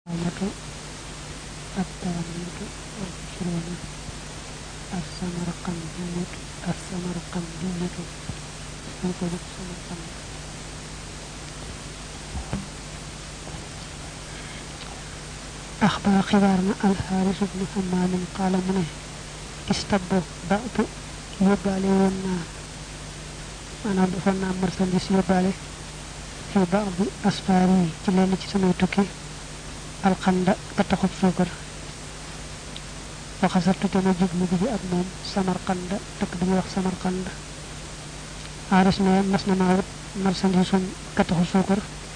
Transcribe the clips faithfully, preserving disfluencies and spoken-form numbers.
amatu at-tawammatu wal-ishruna as-samarqandiyatu as-samarqandiyatu ko def samarqand أخبر خبارنا الحارث بن حمام قال منه استبو بعض يبالي ونا أنا بفنا مرسلس يبالي في بعض أسفاري جلالي جسمي تكي القند كتخب سوكر وخسرت جمع جبن بي أدمون سمرقند تكبير وخ سمرقند حارث نيام مسنا ماوت مرسلس كتخب سوكر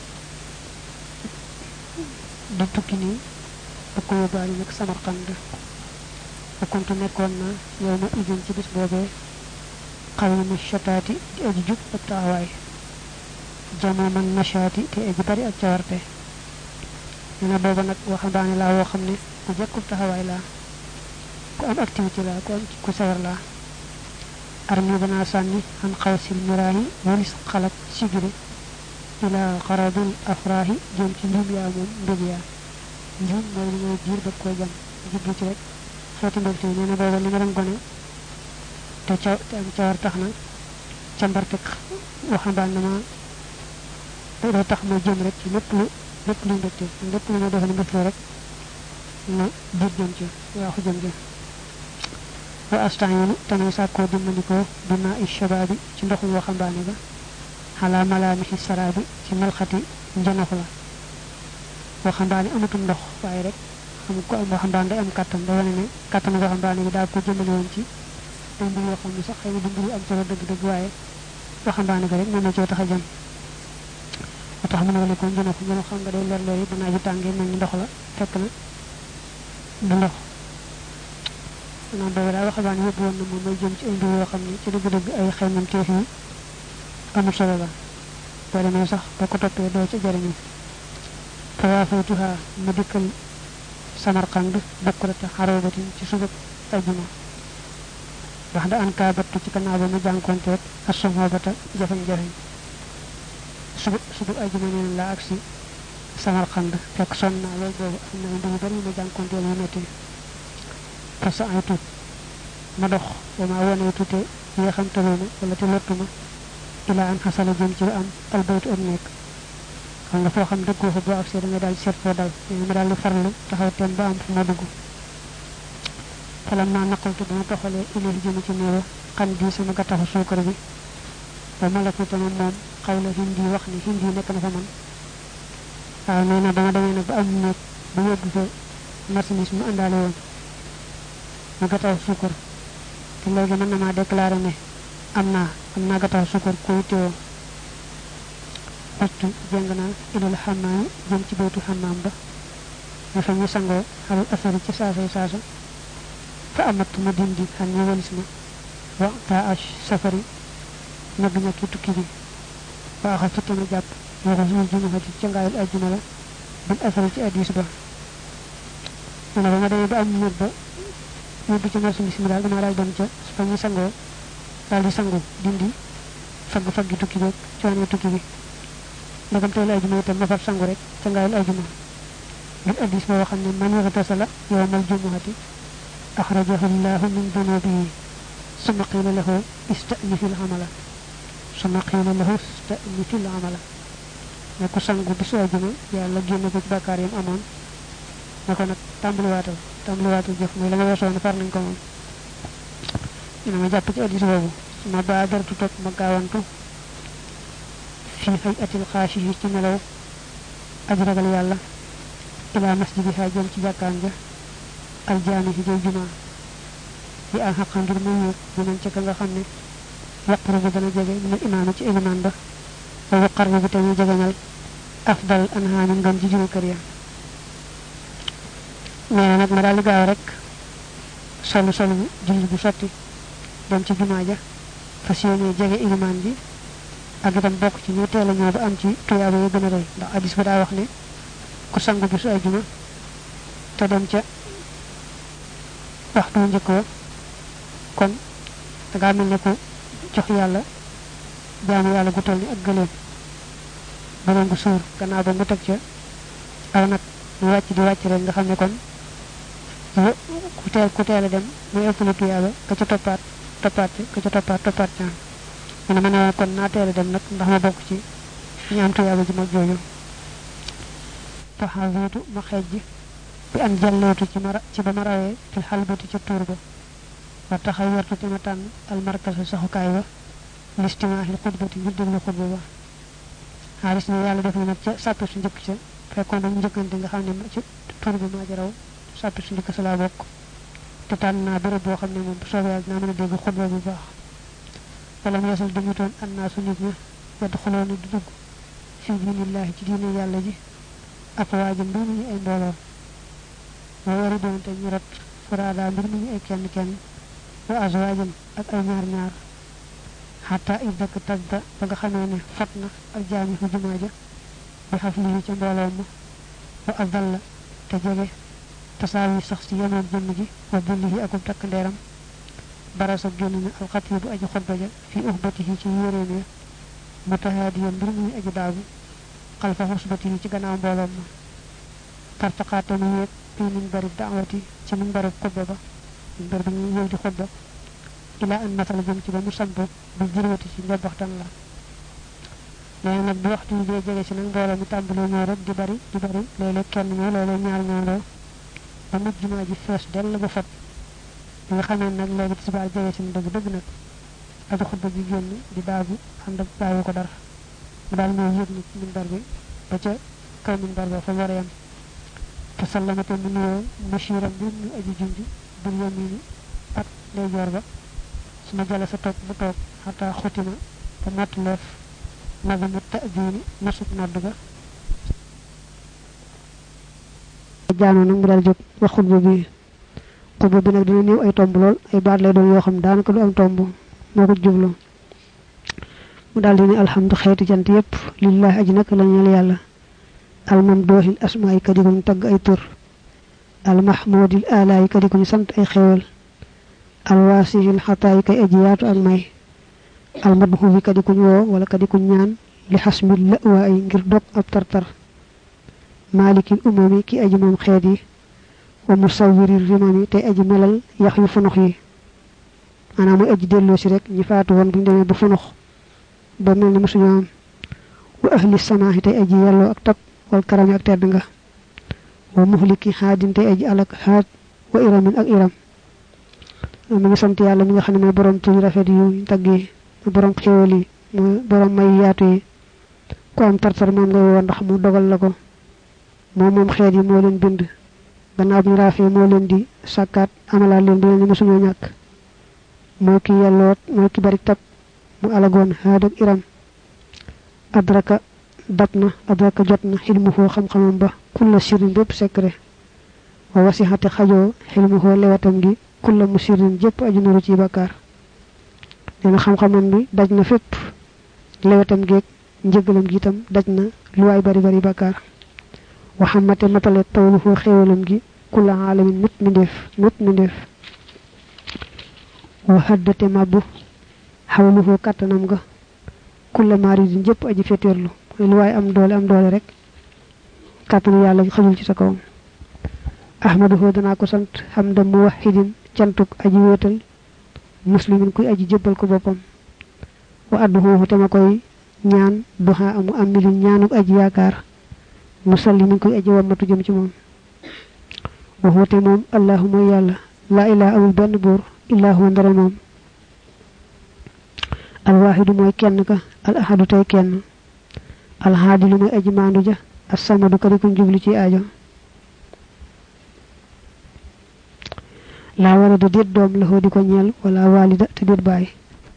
di tukki ni ko yobali nak samarqand ko kontu nekkon na yow ma idin ci bis bobé xawmi shatati di aji juk ak taaway jama man nashati te aji bari ak ciawarte dina boba nak waxambaane la wo xamne ku jekku taaway la ku am activité la ku am ku sawar la armi bana sanni an qawsil mirahi walis khalak sigiri ila qaradul afrahi jëm ci lim ya mom ndebiya ñun moy li ñoy diir ba ko jam jibbu ci rek xéti mbekté ñene bobu li nga ram goné té ci am ci war taxna ci mbartek waxamban na ma do tax mo jëm rek ci lepp lu lepp lu mbekté lepp lu do xani mbekté rek na diir jëm ci waxu jëm ci wa astayinu tamay sa ko dimandiko bima ishababi ci ndoxu waxambané ba ala malamihi sarabi ci malxati janaxu la waxambaane amatul ndox waaye rek xam ko am waxambaane day am kàttan da wane ne kàttan waxambaane bi daa ko jëmale woon ci ay mbir yoo xam ne sax xëy na mbir am solo dëgg-dëgg waaye waxambaane ga rek mën na coo tax a jëm ba tax mu ne wala ko jënaxu jënaxu xam nga day leer leer yi bu naaju tàngee mel ni ndox la fekk na du ndox maanaam boobu daal waxambaane yóbbu woon na moom may jëm ci ay mbir yoo xam ne ci dëgg-dëgg ay xeymam teef yi amul solo la boo demee sax boo ko toppee doo ci jëriñu fawafatuha madikal samarqand bakrata harabatin ci subuk aljuma wax da an kaabatu ci kanaa ba mu jànkonteet assohobata jafe-jafe subuk subuk aljuma neen la aksi samarqand fekk son naa loolu boobu am na mbir yu bari ma jànkonteel yu metti fa sa aytu ma dox wa ma waneetu te yeexam tëluma wala te lottuma ila an xasala jëm ci am albaytu am nekk xam nga foo xam dëggoo fa boo agsee da nga daal seet foo dal ma daal di farlu taxaw teen ba am fu ma dugg falam naa naqaltu dama toxalee ilahi jëm ci néewa xam di sama gattaxu suukar bi ba malaku tama moom xaw la hindi wax ni hindi nekk na fa man waaw nee na dama demee nag ba am nekk ba yóbbu fa marchandise mu àndaale woon ma gattaxu suukar te léegi mën na maa déclaré ne am naa am naa gattaxu suukar ko teewoo waxtu jeng na ilal hammam jëm ci bootu hammam ba ma fa ñu sangoo xalal asari ci saasay saasa fa amat ma dindi xam ñu walis ma wa ta ash safari nag ñakki tukki bi wa axal tutama jàpp waxa suñu juma xati ci ngaayal ajjuma la bin asari ci addis ba mana ba ma demee ba am ñëb ba ñëb ci marsu bismi daal dama daal dem ca fa ñu sangoo daal di sangu dindi fagg faggi tukki bi coono tukki bi ndagam teel ajuma itam ma fab sangu rek ca ngaayal ajuma ngir addis ba waxam ne man yaxtasala yawmal jumuhati axrajahu llahu min dunubihi summa qila lahu istanifil amala summa qila lahu istanifil amala ne ku sangu bisu ajuma yàlla génne ko ci bàkkaar yam amoon ne ko nag tàmbaliwaatal tàmbaliwaatal jëf mooy la nga weesoon far nañ ko moom ina ma jàpp ci addis boobu ma baadartu topp ma gaawantu fi hayatil khashihi ci melaw aji ragal yalla ila masjidiha jëm ci jakkaan ja al jami ci jëm juma yi al haqqan ngir mu ñu ci ka nga xamne yaqru bi dana jege mu imam ci imam ba wa qarbu bi tay jegeñal afdal anha min ngam ci juru kër ya neena nak ma dal gaaw rek solo solo julli bu sotti dem ci juma ja fasiyene jege imam bi ak itam bokk ci ñu teel a ñëw ba am ci tuyaaba yu gën a rëy ndax addis ba daa wax ne ku sangu bisu ajuma te dem ca waxtu njëkk wa kon da ngaa mel ne ku jox yàlla jaamu yàlla gu toll ni ak gëleem ba leen gu suur gannaaw ba nga teg ca aw nag mu wàcc di wàcc rek nga xam ne kon ku teel ku teel a dem muy ëpp la tuyaaba ka ca toppaat toppaat ka ca toppaat toppaat ca mu ne ma ne kon naa teel a dem nag ndax ma bokk ci ñu am tuyaaba ji mag jooju taxawitu ma xejj bi an jallootu ci mara ci ba ma rawee fil xalbati ca tuur ba wa taxawirtu te ma tànn almarkasa saxukaay ba listimaaxil xutbati ngir déglu xutba ba xaalis ne yàlla def na nag ca sàppe su njëkk ca fekkoon dañu njëkkante nga xam ne ci tuur bi maa ji raw sàppe su njëkk sa laa bokk te tànn naa béréb boo xam ne moom bu soobee yàlla dinaa mën a dégg xutba bu baax wala mu yasal dañu toon annaa su nit ña yedd xuloo ni du dugg fi diinillaahi ci diine yàlla ji ak waajam mbir mi ñu ay mbooloo wa wari doon te ñu rat furaada mbir mi ñu ay kenn kenn wa azwaajam ak ay ñaar ñaar xataa it dëkk tagda ba nga xamee ne fat na ak jaami fu jumaa ja bi xaf lii ca mbooloo ma wa adalla te jege tasaawi sax si yemoon jëmm ji wa bullihi akub takk ndeeram barasa génn na alxatibu aji xutba ja fi uxbatihi ci yéréem ya mutahaadiyan mbir muy aji daagu xalfa xusbatihi ci gannaaw mbooloom ma tartaqaate mu yéeg fii min bari daawati ci min bari xutba ba min bari bi ñuy yëw di xutba ila an masal jëm ci ba mu samp bu jirwati ci njobbaxtan la léegi nag bu waxtu yi dee jege si nag mbooloo mi tàmbalee ñëw rek di bari di bari léeg-léeg kenn ñëw léeg-léeg ñaar ñëw ba mujj jumaa ji fees dell ba fat bi nga xamee nag léegi tisbaar jege si dëgg dëgg nag aji xutba ji génn di daagu ànd ak bàyyi ko dara mu daal ñëw yëg ni ci minbar bi ba ca kaw minbar ba fa war a yam te sallamate mu nuyoo mashiram bi ñu aji junj bil yamini ak ndeyjoor ba su ma jale sa toog mu toog xataa xutima ba matt leef nazamu ta'dini nasub nodd ga jaano nag mu daal jóg wax xutba bi xutba bi nag dina néew ay tomb lool ay baat lay doon yoo xam daanaka du am tomb moo ko jublu mu daal di ne alhamdu xeeti jant yépp lillahi aji nag la ñeel yàlla almamdoohil asmaa yi kadi ko ñu tagg ay tur almahmudil ala yi kadi ko ñu sant ay xewal alwaasihil xataa yi kay aji yaatu ak may almadhu yi kadi ko ñu woo wala kadi ko ñaan li xasmil la waa ay ngir dog ab tartar maalikil umami ki aji moom xeet yi wa musawwiri rimami tey aji melal yax yu funux yi maanaam muy aji delloo si rek ñi faatu woon bu ñu demee ba funux ba mel ni mosuñu am wa ahli samaahi tey aji yelloo ak tab wal karami ak tedd nga wa muhliki xaadin tey aji alak xaad wa iramin ak iram mi ngi sant yàlla mi nga xam ne mooy borom tuñ rafet yu tagg yi borom xéwal yi mooy borom may yaatu yi ku am tartar moom ngay woo ndax mu dogal la ko moom moom xeet yi moo leen bind gannaaw bi ñu raafee moo leen di sàkkaat amalaat leen bu leen ni mosuñoo ñàkk moo ki yelloot moo ki bari tab mu alagoon xaad ak iram adraka dab na adraka jot na xilmuhoo xam-xamam ba kulla sirin bépp secret wa wasixate xajoo xilmuhoo lewatam gi kulla mu sirin jëpp aju naru ci bakkaar nee na xam-xamam bi daj na fépp lewatam geeg njëgalam gi itam daj na lu waay bari bari bakkaar waxamate matale tawluhoo xéewalam gi kulla aalamin mut mi ndeef mut mi ndeef wa haddate mabbu xawluhoo kàttanam ga kulla maaridin jëpp aji féeteerlu mooy lu waay am doole am doole rek kàttanu yàlla xajul ci sa kawam ahmaduhoo danaa ko sant hamda muwahidin cantuk aji wéetal muslimin kuy aji jébbal ko boppam wa adduhoo te ma koy ñaan duha amu amilin ñaanuk aji yaakaar musallimin kuy aji wammatu jëm ci moom waxoote moom allahu mooy yàlla laa ilaha amul benn buur illaa huwa ndara moom alwaaxidu mooy kenn ka al ahadu tey kenn alhaadilu mooy aji maandu ja assamadu kadi ko jubli ci aajo laa walada déet doom la xoo di ko ñeel wala walida te déet bàyyi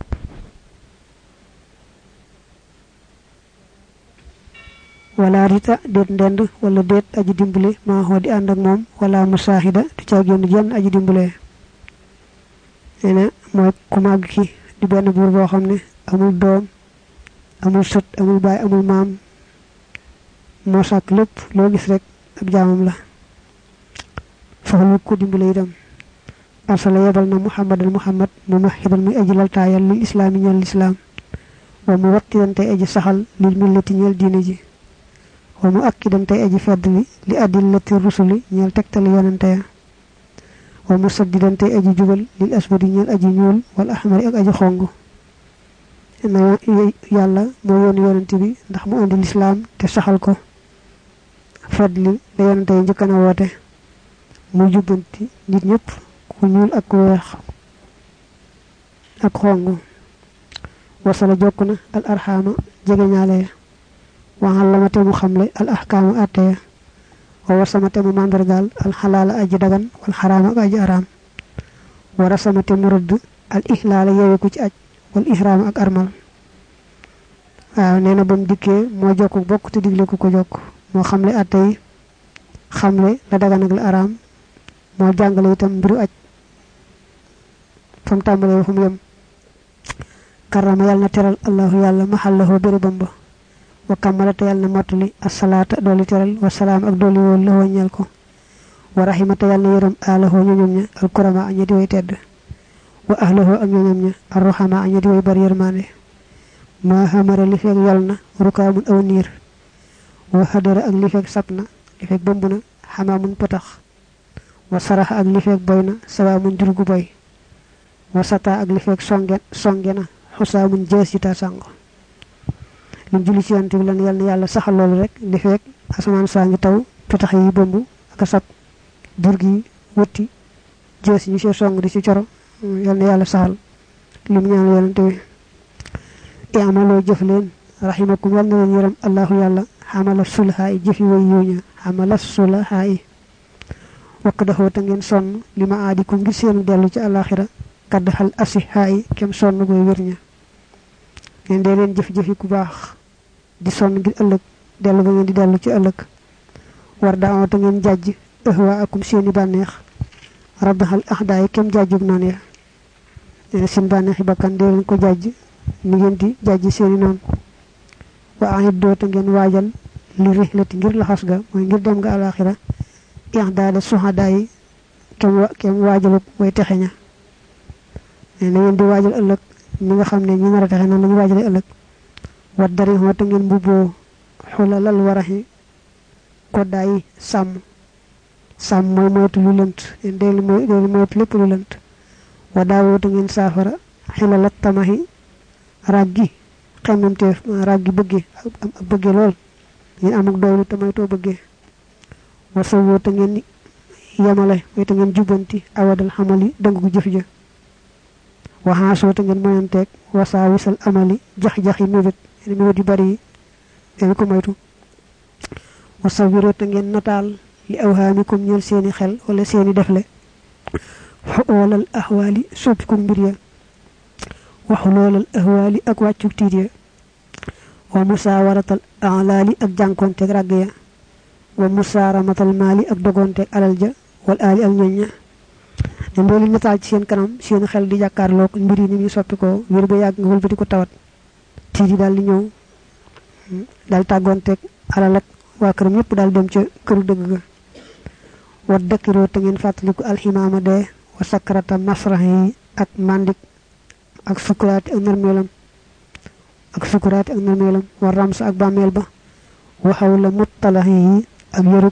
wala rita déet ndend wala déet aji dimbale maa xoo di ànd ak moom wala musaahida du ca génn jenn aji dimbale nee na mooy ku màgg ki di benn buur boo xam ne amul doom amul sët amul baay amul maam moo sàkk lépp loo gis rek ab jaamam la soxlu ko dimbale itam arsala yebal na muhammadan muhammad mu maxidan muy aji laltaayal lil islaami ñeel lislaam wa mu wattidan tey aji saxal lil millati ñeel diine ji wa mu akkidan tay aji feddli li adillati rusuli ñeel tektal yonante ya wa musaddidan tay aji jubal lil aswadi ñeel aji ñuul wal ahmari ak aji xongu na yàlla moo yoon yonante bi ndax mu andi l'islam te saxal ko fadli la yonante yi njëkk na woote mu jubbanti nit ñëpp ku ñuul ak ku weex ak xongu wasala jokk na al arxaama jege ñaale wa allamate mu xamle al ahkaamu atte wa wasamate mu mandargal al xalaala aji dagan wal xaraama ak aji araam wa rasamate mu rëdd al ihlaala yeweku ci aj wal ihraam ak armal waaw nee na ba mu dikkee moo jokk bokk te digle ku ko jokk moo xamle atte yi xamle la dagan ak la araam moo jàngale itam mbiru aj fam tàmbalee fu mu yem karama yàlla na teral allahu yàlla maxallahu bérébam ba wa kammala te yàlla na mottali asalaata dooli teral wa salaam ak dooli woon la ñeel ko wa rahimata yàlla na yërëm alahu ñoñom ña al kurama aña di way tedd wa ahlahu ak ñoñom ña ar ruhama aña di way bari yërmaane ma hamara li fekk yol na rukaamun aw niir wa hadara ak li fekk sapna li fekk bëmb na xamaamun potax wa saraxa ak li fekk boy na sawaamun jurgu boy wa sata ak li fekk songe songe na xusaamun jees yi ta sàng lim julli ci yonte bi lan yàlla na yàlla saxal loolu rek li fekk asamaan saa ngi taw potax yi bëmb ak sab jur gi wëtti jees yi ci song di ci coro yàlla na yàlla saxal lim ñaan yonte bi i'maloo jëf leen rahimakum yàlla na leen yërëm allahu yàlla xamala sulhaa yi jëfi way yuuña xamala sulhaa yi wakk daxoo ta ngeen sonn li ma aadikum ngir seenu dellu ci alaxira kadd xal asihaa yi kem sonn goy wér ña ngeen dee leen jëf-jëfi ku baax di sonn ngir ëllëg dellu ba ngeen di dellu ci ëllëg war daaw ta ngeen jàjj ëhwaa akum seeni bànneex rabbaxal axdaa yi kem jàjjug noon ya nee seen bànneexi bakkan dee leen ko jàjj ni ngeen di jàjj seeni noon wa ahid doo ta ngeen waajal li rihlati ngir laxas ga mooy ngir dem nga alaxira i'daada suhadaa yi kem wa kem waajaluk way texe ña nee na ngeen di waajal ëllëg ñi nga xam ne ñi nar a texe noonu la ñu waajale ëllëg wat dari moo ta ngeen mbubboo xula lal waraxi koddaay sàmm sàmm mooy moytu lu lënt leen deelu mooy deelu moytu lépp lu lënt wa daawoo ta ngeen saafara xila la tamaxi raggi xemmamteef raggi bëgge ak bëgge lool ngeen am ak doylu te moytoo bëgge wa sawoo ta ngeen yemale mooy ta ngeen jubbanti awadal xamali dëng gu jëf ja waxaasoo te ngeen moyanteeg wasaa wisal amali jax-jaxi mébét yéen mébét yu bari yi yéen ko moytu wasawiroo te ngeen nataal li awhaamikum ñeel seeni xel wala seeni defle xoolal ahwaali soppiku mbir ya waxu loolal ahwaali ak wàccuk tiit ya wa musaawaratal alaali ak jànkoonteeg ràgg ya wa musaaramatal maali ak dogoonteeg alal ja wal aali ak ñoñ ña ne loolu nataal ci seen kanam seen xel di jàkkaarloog mbir yi ni muy soppi ko wér ba yàgg nga wëlbati ko tawat tiit yi daal di ñëw daal tàggoonteeg alal ak waa këram yëpp daal dem ca këru dëgg ga wa dëkkiroo te ngeen fàttaliku alximaama dee wa sakarata masrax yi ak mandik ak sukuraati ak narmeelam ak sukuraati ak narmeelam wa ramsa ak bàmmeel ba wa xawla muttalax yi ak yërug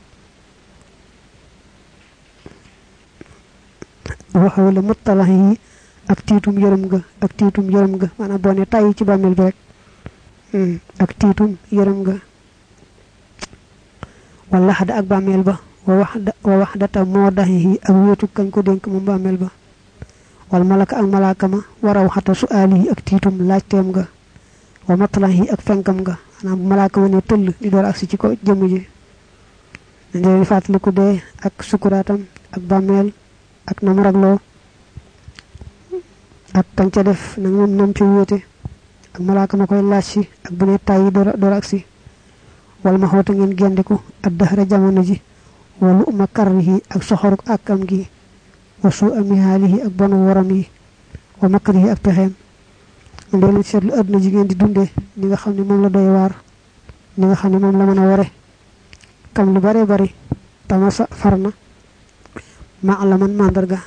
waxaw la muttalax yi ak tiitum yërëm ga ak tiitum yërëm ga maanaam boo ne tàyyi ci bàmmeel bi rek ak tiitum yërëm ga wala xada ak bàmmeel ba wa wax wa wax data moo dax yi ak wéetu kañ ko dénk moom bàmmeel ba wal malaka ak malaaka ma waraw xata su aali yi ak tiitum laajteem ga wa matlax yi ak fenkam ga maanaam bu malaaka ma ne tëll di door agsi ci ko jëmm ji dañ di fàttaliku dee ak sukuraatam ak bàmmeel ak nam ragloo ak kañ ca def nag moom nam ci wéete ak malaaka ma koy laaj si ak bu ne tàyyi door door agsi wala ma xoota ngeen gendiku ak daxara jamono ji walu uma karrihi ak soxoruk àkkam gi wa suu ami haalihi ak bonu waram yi wa makrihi ak pexeem ndeelu seetlu àdduna ji ngeen di dundee ni nga xam ne moom la doy waar ni nga xam ne moom la mën a ware kam lu bare bari tamasa farna maalaman mandarga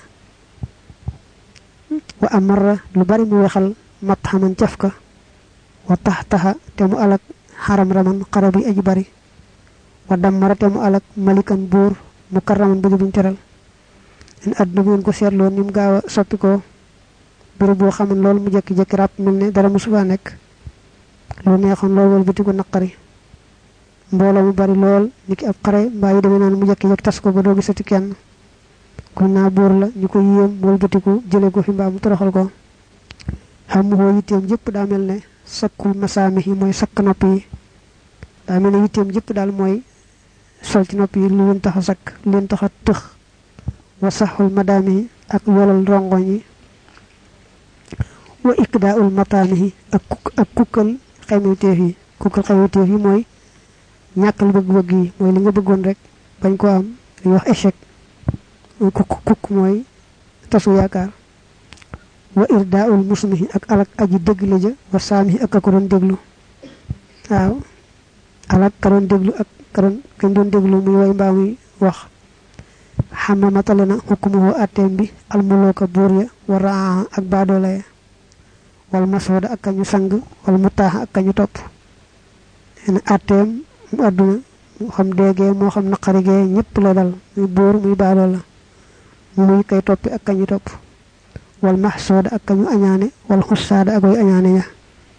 wa amarra lu bari mu wexal matxaman cafka wa taxtaxa te mu alak xaram raman xarabi aji bari wa damarate mu alak malikan bur mukarraman bu buñ teral en addu bu ko setlo nim gaawa soppi ko buru bo xamne lol mu jekki jekki rap melne dara musu fa nek lu neexon lol wal butiku nakari mbolo mu bari lol niki ab xare mbaa yi demee non mu jekki jekki tas ko ba do gisati kenn ko na bur la ñuko yem wal butiku jele ko fi mbaa mu toroxal ko xam ho yitem jep da melne sakul masamihi moy sak nopi da melne yitem jep dal moy sol ci nopi lu leen taxa sak leen taxa tex wa sahul madami ak yolal rongoñi wa ikda'ul matamihi ak ak kukal xamewteef yi kukal xamewteef yi moy ñakal bëgg bëgg yi moy li nga bëggoon rek bañ ko am li wax échec kuk kuk moy tasu yaakar wa irda'ul musmihi ak alak aji deug la ja wa samihi ak ko don deglu waaw alak ka don deglu ak ka don ka don deglu muy way mbaa muy wax xamma matalana hukmuhu atem bi al muluka burya wa ra'a ak badola ya wal masooda ak ñu sang wal mutaha ak ñu top en atem mu aduna mo xam dege mo xam naqari ge ñepp la dal muy bor muy badola muy kay topi ak ñu top wal mahsuda ak ñu añane wal khusada ak way añane ya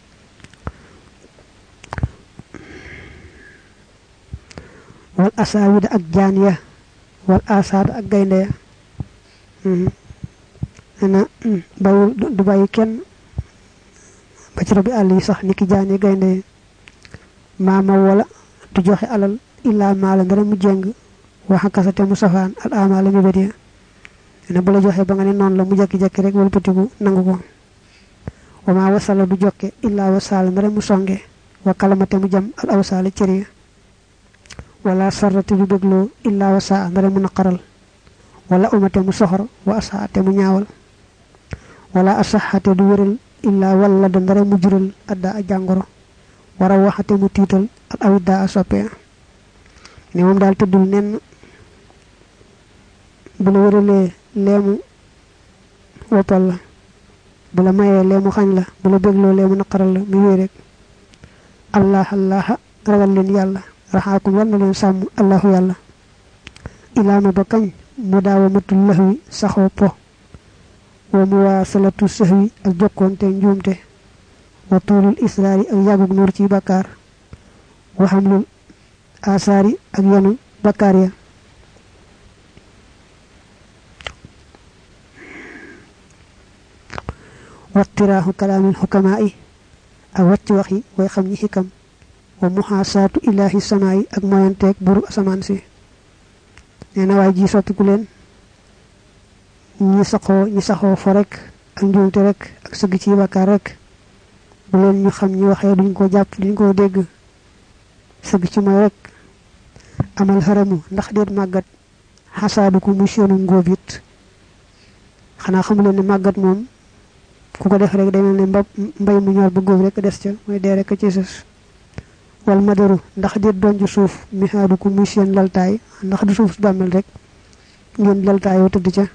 wal asawida ak janiya wal asad ak gaynde ya hmm ana bayu du bayu kenn ba ci rabbi ali sax niki jani gaynde mama wala du joxe alal illa mala dara mu jeng waxa kasate musafan al amala mi bediya ina bala joxe ba nga ne non la mu jekki jekki rek wal petigu nangu ko wama wasala du jokke illa wasala dara mu songe wa kalamate mu jam al awsala ciri wala sarrati du deglo illa wasa dara mu naqaral wala umate mu soxor wa asaate mu ñaawal wala asahate du wëral illa walla dara mu jural adda jangoro wara waxate mu tital al awda soppe ni mom dal tuddul nen bu la wërale lemu wopal la bu la maye lemu xagn la bu la beglo lemu naqaral la mi wé rek allah allah ragal len yalla rahakum wal len sam allah yalla ila ma bakagn mudawamatul lahwi saxo po wa muwasalatu sahwi ak jokkonte njumte wa tulul israri ak yagug nur ci bakar wa hamlul asari ak yanu bakar ya wa tirahu kalamil hukama'i ak wacc waxi way xamni hikam wa muhasatu ilahi samai ak moyantek buru asaman si neena way ji soppiku len ñi saxo ñi saxo fo rek ak njumte rek ak sëgg ci bakar rek bu len ñu xam ñi waxe duñ ko japp duñ ko dégg sëgg ci moy rek amal haramu ndax deet magat hasadu ko musionu ngobit xana xam leen ni magat mom ku ko def rek day melni mbay mu ñor bu gob rek dess ca moy dé rek ci sus wal madaru ndax deet donju suuf mi hadu ko musien laltay ndax du suuf bamel rek ngeen laltayo tudd ca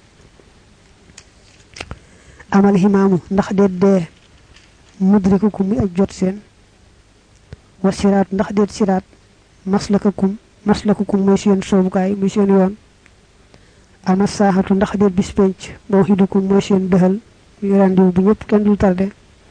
amal himamu ndax deet dé mudrikukum mi ak jot sen wa sirat ndax deet sirat maslakakum maslakakum moy sen sobukay moy sen yoon ama sahatu ndax deet bis penc mo hidukum moy sen dehal yu randiw bu ñepp kenn dul tardé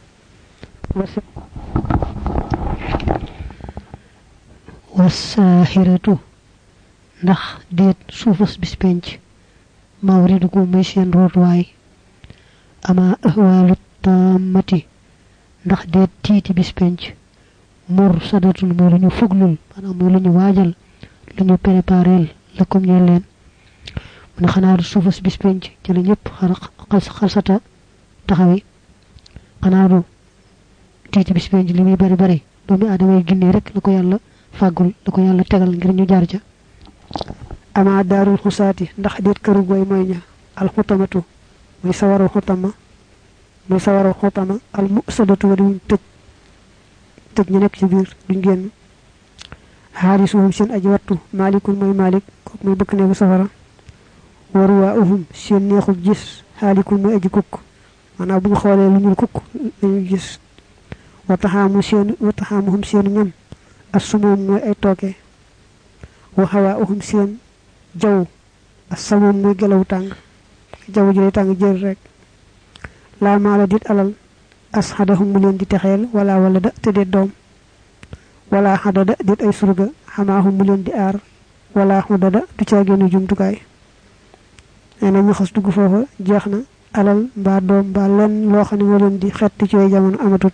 wasahiratu ndax deet suufus bis penc mawridukum moy sen rotway ama ahwalu tamati ndax deet titi bis penc mur sadatun mo lañu fuglul manam mo lañu wajal lañu préparer la comme ñe len mu xana du suufus bis penc ci la ñepp xal xalsata taxawi xana du titi bis penc limi bari bari doomi adamay ginné rek lako yalla fagul lako yalla tegal ngir ñu jaar ca ama darul khusati ndax deet këru goy moy ña al khutamatu muy sawaru khutama muy sawaru khutama al musadatu wa duñ tej tej ñu nek ci biir duñ genn harisuhum seen aji wattu malikul moy malik ko muy bëkk neegu safara warwaahum seen neexul gis halikul moy aji kuk mana buñ xolé lu ñul kuk ñu gis wa tahamu seen wa tahamuhum seen ñam asumum moy ay toke wa hawaa'uhum seen jaw as-samum muy gelaw tàng jaw ji tàng jër rek la maala dit alal ashadahum mu leen di texeel wala wala da te de doom wala hadada dit ay surga xamaahum mu leen di aar wala hudada du ca gënu jumtukaay ene ñu xass dugg foofa jeex na alal mbaa doom mbaa len loo xam ne moo leen di xett ci jamono amatut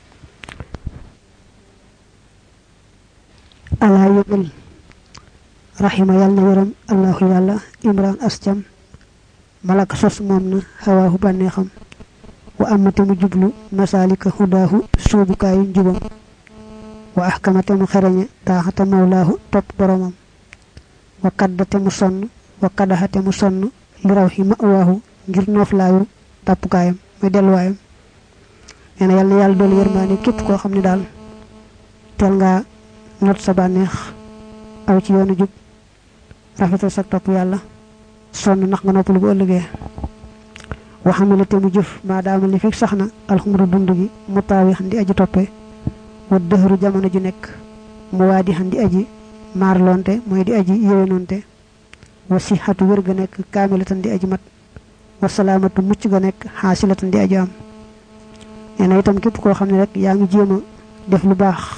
ala yëgal rahima yàlla na yërëm allahu yàlla imran asjam malaka sos moom na xawaahu bànneexam wa amate mu jublu masalika hudaahu suubukaayu njubam wa ahkamate mu xereñe taaxata mawlaahu topp boromam wa kaddate mu sonn wa kadaxate mu sonn li raw xi ma'waahu ngir nooflaayu tàppukaayam muy delluwaayam nee na yàlla na yàlla doolu yërmaane képp koo xam ne daal teel ngaa not sa bànneex aw ci yoonu jub rafetal sa topp yàlla sonn ndax nga noppalu bu ëllëgee waxamale te mu jëf maadaama li fekk sax na alxumru dund gi mu taawi xan di aji toppe wa dëhëru jamono ju nekk mu waa di xan di aji maarlonte mooy di aji yéwénonte wa sixatu wér ga nekk kaamilatan di aji mat wa salaamatu mucc ga nekk xaasilatan di aji am nee na itam képp koo xam ne rek yaa ngi jéem a def lu baax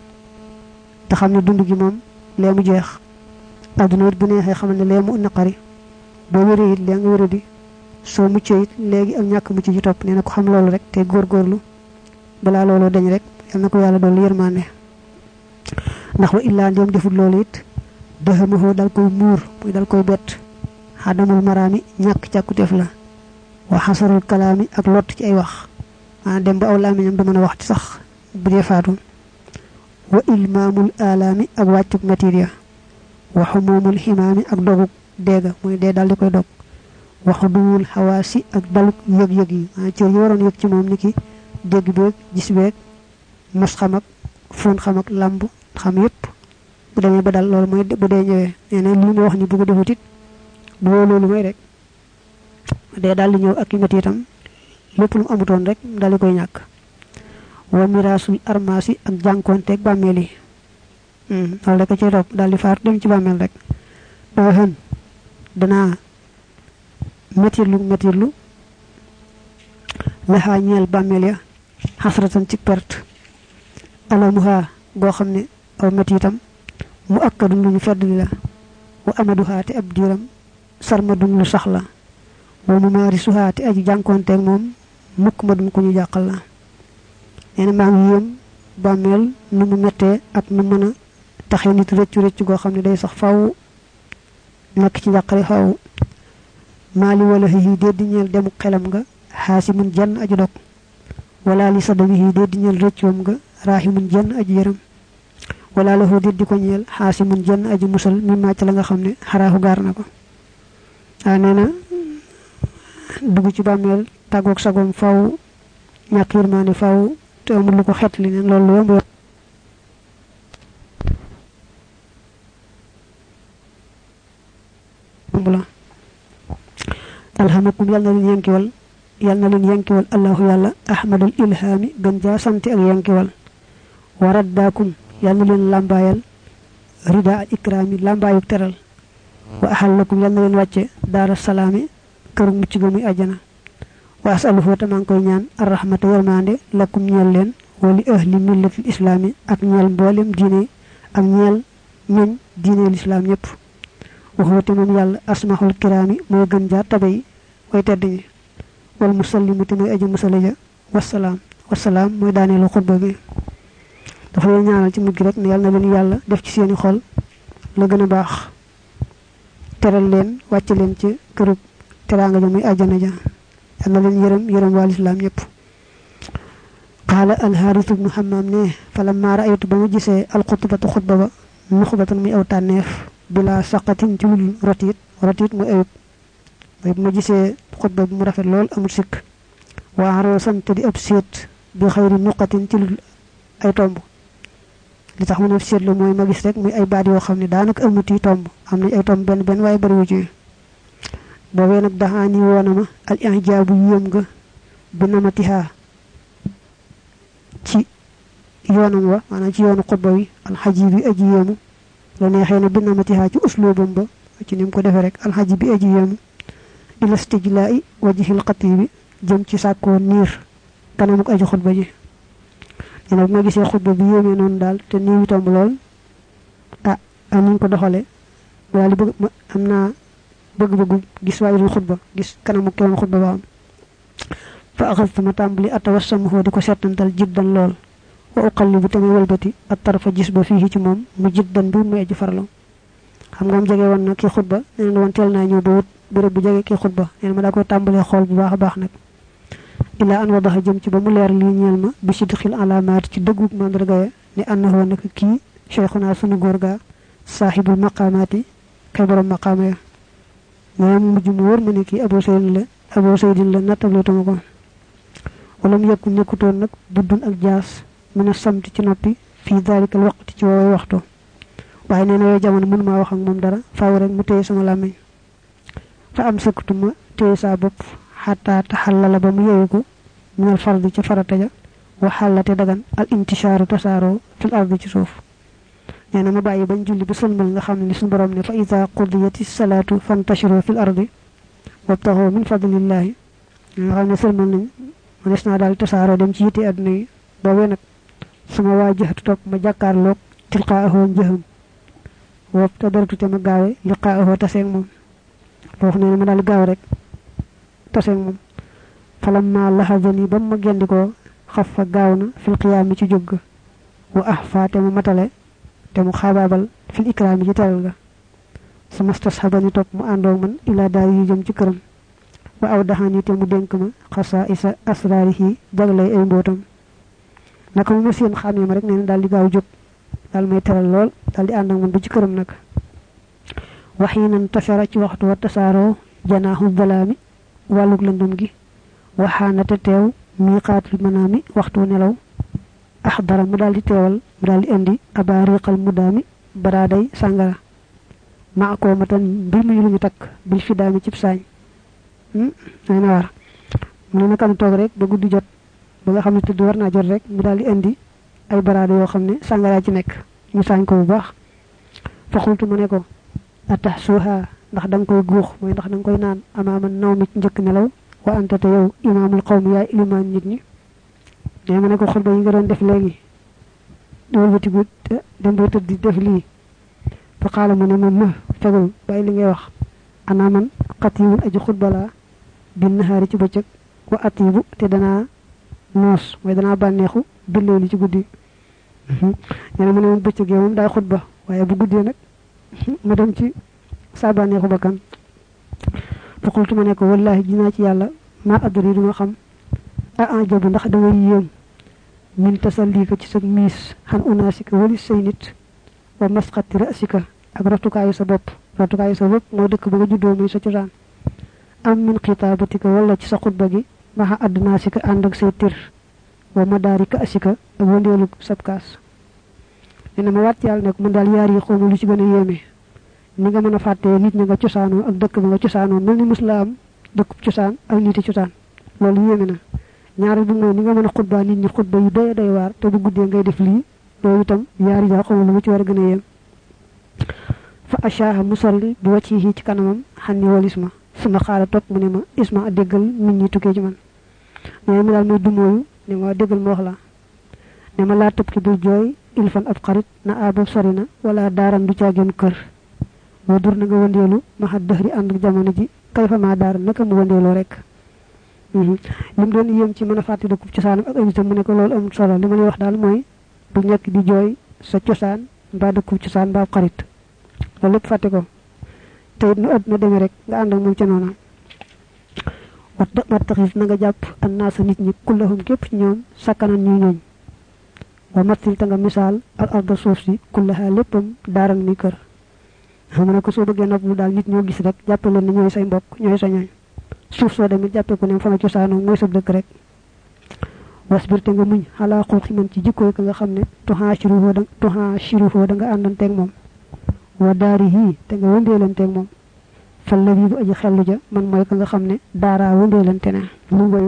te xam ne dund gi moom lee mu jeex adduna it bu neexee xamal ne lee mu naqari boo wéree it lee nga wéré di soo muccee it léegi ak ñàkk mucc ji topp nee na ko xam loolu rek te góorgóorlu balaa looloo dañ rek yal na ko yàlla doolu yërmaande ndax wa illaa ndéem defut loolu it dëxamahoo dal koy muur muy dal koy bett xadamul maraami ñàkk càkkuteef la wa xasarul kalaami ak lott ci ay wax maanaam dem ba aw làmmiñam du mën a wax ci sax bu dee faatu wa ilmaamul alaami ak wàccuk metit ya wa xumuumul ximaami ak doguk deega muy dee dal di koy dog wa xuduwul xawaasi ak daluk yëg-yëg yi maanaam cër yi waroon yëg ci moom ni ki dégg beeg gis beeg mos xam ak fóon xam ak làmb xam yépp bu demee ba dal loolu mooy bu dee ñëwee nee na li ma wax ni bu ko defut it du woo loolu mooy rek dee daal di ñëw ak i métti itam lépp lu mu amutoon rek daal di koy ñàkk wa miraasul armaasi ak jànkoonteeg bàmmeel yi loolu rek a cay topp daal di faatu dem ci bàmmeel rek doo xën danaa méttirlu méttirlu laxaa ñeel bàmmeel ya xasratan ci perte alamuha goo xam ne aw métti itam mu akkadun lu ñu feddli la wa amaduha te ab diiram sarmadun lu sax la wa mu maarisuha te aji jànkoonteeg moom mukk ma dun ko ñu jàqal la nee na maa ngi yéem bàmmeel nu mu mettee ak nu mën a taxee nit rëccu rëccu goo xam ne day sax faw nekk ci njàqare faw maali wala xii dee di ñeel demu xelam nga xaasimun jenn aju dog wala li sadami xii dee di ñeel rëccoom nga raaximun jenn aju yërëm wala la xoo dee di ko ñeel xaasimun jenn aju musal mi màcc la nga xam ne xaraaxu gaar na ko waaw nee na dugg ci bàmmeel tàggoog sagoom faw ñàkk yërmaane faw te amul lu ko xet li neen loolu yomb yomb la alhamakum yal na leen yankiwal yal na leen yankiwal allahu yàlla ahmadul ilhaami gën jaa sant ak yankiwal wa raddaakum yal na leen làmbaayal rida al ikraami làmbaayuk teral wa ahallakum yal na leen wàcce daara salaami këru mucc ga muy àjjana wa asaluhu ta maa ngi koy ñaan arrahmata yërmande lakum ñeel leen wali ahli millatil islaami ak ñeel mboolem diine ak ñeel ñoñ diine lislaam ñëpp waxoote moom yàlla asmaxul kiraami mooy gën jaa tabe yi way tedd ñi wal musallimu te mooy aji musale ja wasalaam wasalaam mooy daaneelu xutba bi dafa leen ñaanal ci mujj rek ne yàlla na leen yàlla def ci seeni xol la gën a baax teral leen wàcc leen ci kërub teraanga ja muy àjjana ja yàlla na leen yërëm yërëm waa lislaam ñëpp qaala alxaaris ibnu xamaam ne falammaa raaytu ba ma gisee alxutbatu xutba ba nuxbatan muy aw tànneef bila saqatin ci wul rotiit rotiit muy ayub mooy bu ma gisee xutba bi mu rafet lool amul sikk waa aroosan te di ab séet bi xayri nuqatin ci lul ay tomb li tax mu ne séet la mooy ma gis rek muy ay baat yoo xam ne daanaka amuti tomb am nañ ay tomb benn benn waaye bariwu ci boobee nag daxaani woona ma al ihjaabu yéem nga bi namatihaa ci yoonam wa maanaam ci yoonu xutba wi alxajiib yi aji yéemu la neexee na binamatiha ci uslubum ba ci nim ko defee rek alhaji bi aji yam ila istijla'i wajhil qatibi jëm ci sàkkoo niir kanamuk aji xutba ji ene bu ma gisee xutba bi yéeme noonu daal te nii itam lool ah am nañ ko doxale daal di bëgg am naa bëgg-bëggu gis waaye doon xutba gis kanamuk kewoon xutba ba am fa axastu ma tàmbali atawassamuhu di ko settantal jiddan lool wa uqallibu tamit walbati at tarfa gis ba fii ci moom mu jiddan bi muy aji farlu xam nga am jege woon na kii xutba nee na woon teel naa ñëw ba wut béréb bu jege kii xutba nee na ma daa koy tàmbalee xool bu baax a baax nag ila an wadaxa jëm ci ba mu leer lii ñeel ma bi sidqil alaamaat ci dëggug mandarga ya ne annahu nak kii cheikhuna sunu góor ga saaxibul maqaamaati kay borom maqaama ya mooy mu mujj mu wóor ma ne kii Abu Saydin la Abu Saydin la nattableetuma ko wala mu yekku nekkutoon nag buddun ak jaas mën a samti ci noppi fii daalikal waqti ci woowee waxtu waaye nee na yooyu jamono mënu maa wax ak moom dara faaw rek mu téye sama làmmiñ fa am sëkkatuma téye saa bopp xataa taxallala ba mu yeewu ko minal fardi ci farata ja wa xàllate dagan al intishaaru tasaaroo fil ardi ci suuf nee na ma bàyyi bañ julli ba sëlmal nga xam ne suñu borom ne fa ida qudiyati salaatu fantashiru fil ardi wabtaxoo min fadlillahi nga xam ne sëlmal nañ ma des naa daal tasaaroo dem ci yitte àdduna yi boobee nag sama waa jëxatu topp ma jàkkaarloog tilqaahoo njëxam wob te daratu te ma gaawe liqaahoo taseeg moom foofu nee na ma daal gaaw rek taseeg moom falam ma laxazani ba ma gendikoo xaf fa gaaw na fil qiyaami ci jóg wa ah fa te mu matale te mu xaabaabal fil ikraami ci teral ga sama stasxabani topp mu àndoog man ila daal yi jëm ci këram wa aw daxani te mu dénk ma xasa isa asraarihi jaglay ay mbootam naka mu ma seen xàmmee ma rek nee na daal di gaaw jóg daal may teral lool daal di ànd ak man ba ci këram nag waxiinan tashara ci waxtu wa tasaaroo janaaxu balaami wàllug lëndum gi waxaanate teew miiqaatul manaami waxtu nelaw axdara mu daal di teewal mu daal di indi abaariqal mudaami baraaday sàngara maa koo matan mbir muy lu ñu takk bil fi daami cib saañ ay na war mu ne naka mu toog rek ba guddi jot ba nga xam ne tëdd war naa jot rek mu daal di indi ay baraada yoo xam ne sàngara ci nekk ñu saañ ko bu baax fa xultu mu ne ko atax suuha ndax da nga koy guux mooy ndax da nga koy naan amaama naw mi ci njëkk nelaw wa anta te yow imaamul qawmi yaay ilimaan nit ñi nee ma ne ko xutba yi nga doon def léegi dool ba tigut dem ba tëdd def lii fa xaala mu ne ma ma fegul bàyyi li ngay wax ana man xatiibun aji xutba laa bin nahaari ci bëccëg wa atiibu te danaa noos mooy danaa bànneexu billee li ci guddi nee na mu ne moom bëccëg yow moom daay xutba waaye bu guddee nag ma dem ci saa bànneexu bakkan fa qultu ma ne ko wallahi dinaa ci yàlla maa adri duma xam a ajabu ndax dama yéem min tasallika ci sa miis xan unaasika wali say nit wa masqati rasika ak ratukaayu sa bopp ratukaayu sa bopp moo dëkk ba nga juddoo muy sa cosaan am min xitaabatika wala ci sa xutba gi maxa addnaasika ànd ak say tir wa madaarika asika ak wandeelu sabkaas nee na ma wàtt yàlla nag mun daal yaar yi xawma lu ci gën a yéeme ni nga mën a fàttee nit ñi nga cosaanoo ak dëkk ba nga cosaanoo mel ni musula am dëkkub cosaan ak niti cosaan loolu yéeme na ñaari bu mooy ni nga mën a xutbaa nit ñi xutba yu doy doy waar te bu guddee ngay def lii loolu itam yaar yi daal xawma lu ma ci war a gën a yéem fa ashaaha mu soril bi wàcc yi ci kanamam xam ni wal isma suma xaala topp mu ne ma isma a déggal nit ñi tukkee ci man mais mu daal muy dumóoyu ne ma déggal ma wax la ne ma laa tëb ki bul jooy ilfan ab xarit na abab sori na wala daaran du caageen kër moo dur na nga wandeelu ma xa dëxri ànd ak jamono ji kay fa maa daaran naka mu wandeeloo rek li mu doon yéem ci mën a fàtte dëkkub cosaanam ak amitam mu ne ko loolu amul solo li ma lay wax daal mooy bu nekk di jooy sa cosaan mbaa dëkkub cosaan mbaa xarit loolu lépp fàtte ko te it nu àdduna demee rek nga ànd ak moom ca noona wat wat taxis na nga jàpp an naa sa nit ñi kullahum képp ci ñoom sakkanan ñuy ñooñ wa matil ta nga misaal al arda suuf si kullaha léppam daaran muy kër xam ne ko soo bëggee nopp lu daal nit ñoo gis rek jàppe leen ne ñooy say mbokk ñooy sa ñooñ suuf soo demit jàppe ko ne fa nga cosaanoo mooy sa dëkk rek wasbir te nga muñ xalaa xulxi man ci jikkooy ka nga xam ne tuhaashiruhu da tuhaashiruhu da nga àndanteeg moom wa daarihi te nga wëndeelanteeg moom fal la bi bu aji xellu ja man mooy ka nga xam ne daaraa wëndeelante ne lu ngoy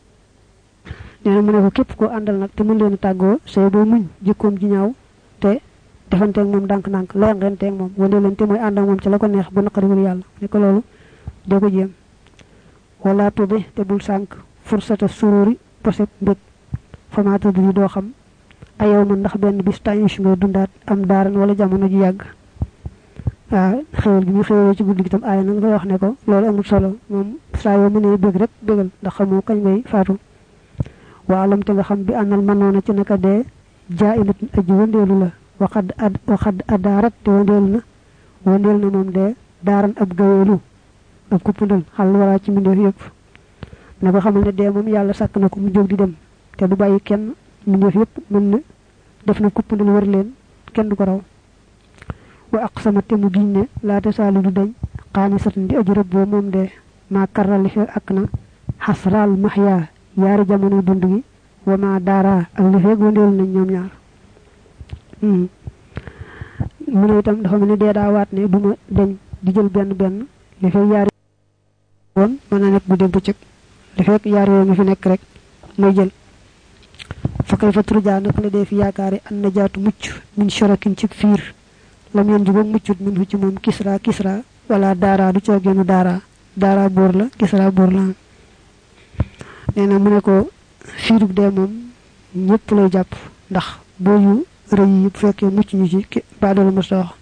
nee na mu ne ko képp koo àndal nag te mën leen a tàggoo say boo muñ jikkoom ji ñaaw te defanteeg moom ndànk-ndànk lengenteeg moom wëndeelante mooy ànd ak moom ci la ko neex bu naqariwul yàlla ne ko loolu dee ko jéem wala tuddi te bul sànk fursata sururi poseb mbég famaata bi doo xam ayaw ma ndax benn bis tànnish ngay dundaat am daaran wala jamono ji yàgg waaw xewal gi mu xewal ci guddi gi tam aaya na nga koy wax ne ko loolu amul solo moom saa yoo mënee bëgg rek bëggal ndax xamoo kañ ngay faatu waa alam te nga xam bi ànnal mënoona ci naka dee jaa ilatun aji wëndeelu la waxad ad waxad adaarat te wëndeelu na wëndeel na moom dee daaran ab gaweelu ab kuppundal xal waraa ci mbindeef yëpp ne ko xamal ne dee moom yàlla sàkk na ko mu jóg di dem te du bàyyi kenn mbindeef yëpp mën na def na kuppundal wër leen kenn du ko raw wa aqsama te mu giñ ne laata saalu du dañ xaani satan di aji rëbboo moom dee maa karrali fi ak na xasraal maxyaa yaari jamono dund gi wa maa daaraa ak li feeg wëndeel nañ ñoom ñaar mu ne itam dafa mel ni dee daa waat ne duma dañ di jël benn benn li feeg yaari woon mën na nekk bu dégg bëccëg li feeg yaari yooyu mi fi nekk rek may jël fa kay fa turjaa naka la dee fi yaakaari an najaatu mucc min sharakin ci fiir lam yoon ju muccut min hu ci moom kisra kisra wala daara du coo génnu daara daara buur la kisra buur la nee na mu ne ko fiirug dee moom ñëpp lay jàpp ndax boo yu rëy yi bu fekkee mucc ñu ci baadala mos wax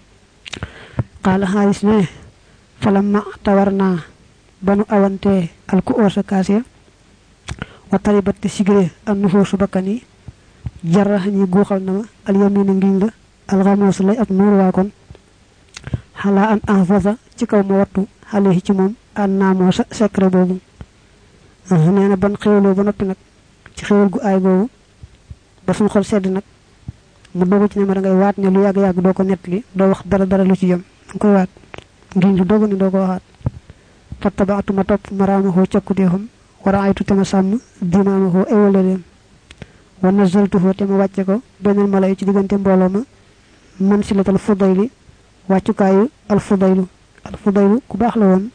xaala xaalis ne falam ma tawar naa banu awantee alku oosa kaase wa taribat te sigré an nufoosu bakkan yi jarra ñi guuxal na ma al yamina ngiñ la alxamoos lay ab nuur waa kon xalaa an enfosa ci kaw ma wattu xale ci moom an naamoo sa secret boobu nee na ban xéwloo ba noppi nag ci xéwal gu aay boobu ba suñ xol sedd nag mu dogu ci ne ma da ngay waat ne lu yàgg-yàgg doo ko nettali doo wax dara dara lu ci jëm da nga koy waat ngiñ lu dogu ne doo ko waxaat fattabaatu ma topp maraamahoo cakkuteefam wara aytu te ma sàmm dimaamahoo ewaleem wa nazaltuhoo te ma wàcce ko beneen mala yi ci diggante mbooloo ma man si latal fudayli wàccukaayu al fudaylu al fudaylu ku baax la woon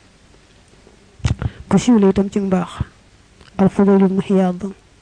ku siiw la itam ci mbaax al fudaylu mu xiyaad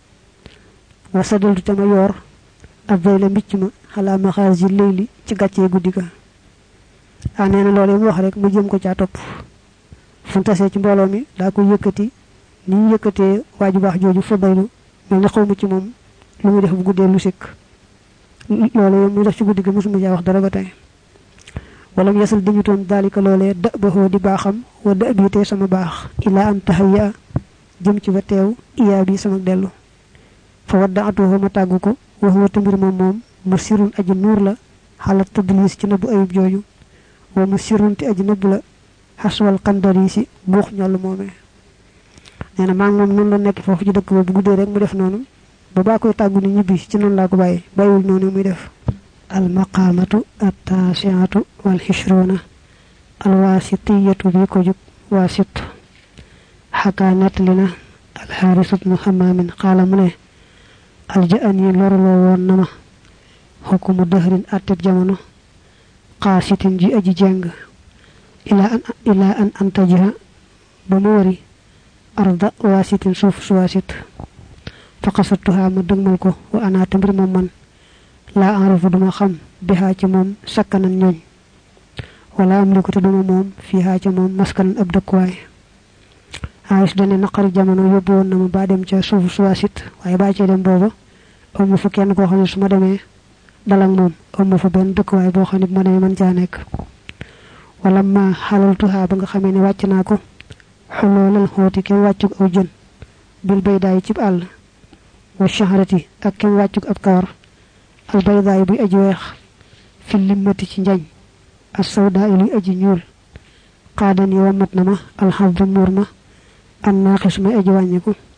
wa sadaltu te ma yoor ab dayla mbicc ma xalaa maxaasi leyli ci gàccee guddi ga ah nee na loolu mu wax rek mu jëm ko caa topp fu mu tasee ci mbooloo mi daa ko yëkkati ni ñu yëkkatee waaju baax jooju fudaylu mel ne xaw ma ci moom lu muy def bu guddee lu sikk loolu yow muy def ci guddi ga mosuma caa wax dara ba tey wala mu yasal dañutoon daalika loolee da baxoo di baaxam wa da biitee sama baax ilaa an tahayya jëm ci ba teew iyaa bi sama dellu fa wadda atuhu ma tàggu ko wax wa tambir moom moom mu sirun aji nuur la xalat tadlis ci nëbbu ayib jooju wa mu sirun te aji nëbbu la xaswal xandari si buux ñoll moomee nee na maa ngi moom noonu la nekk foofu ci dëkk ba bu guddee rek mu def noonu ba baa koy tàggu ni ñibbi ci noonu laa ko bàyyi bàyyiwul noonu muy def almaqaamatu attaasiatu walxishruna alwaasitiyatu bi ko jub waasit xakaa nettali na alxaaris ibnu xamaamin xaala mu ne aljaan yi loruloo woon na ma xukumu dëhrin atteb jamono xaasitin ji aji jeng ilaa an ilaa an antajiha ba mu wari arda waasitin suuf su waasit fa qasattuha ma dëgmal ko wa ana tambir moom man laa arafu duma xam bihaa ci moom sakkanan ñooñ wala am liku te duma moom fiihaa ci moom maskanan ab dëkkuwaay xaalis dane naqari jamono yóbbu woon na ma ba dem ca suuf su waasit waaye baa cee dem booba amu fa kenn koo xam ne su ma demee dalak moom amu fa benn dëkkuwaay boo xam ne bu ma demee man caa nekk wala ma xalaltuha ba nga xamee ne wàcc naa ko xuloolal xooti kem wàccug aw jën bil baydaay cib àll wa shahrati ak kem wàccug ab kawar al baydaay buy aji weex fi limmati ci njañ as sawdaa luy aji ñuul xaadan yi wamat na ma alxabdu muur ma an naaxis may aji wàññiku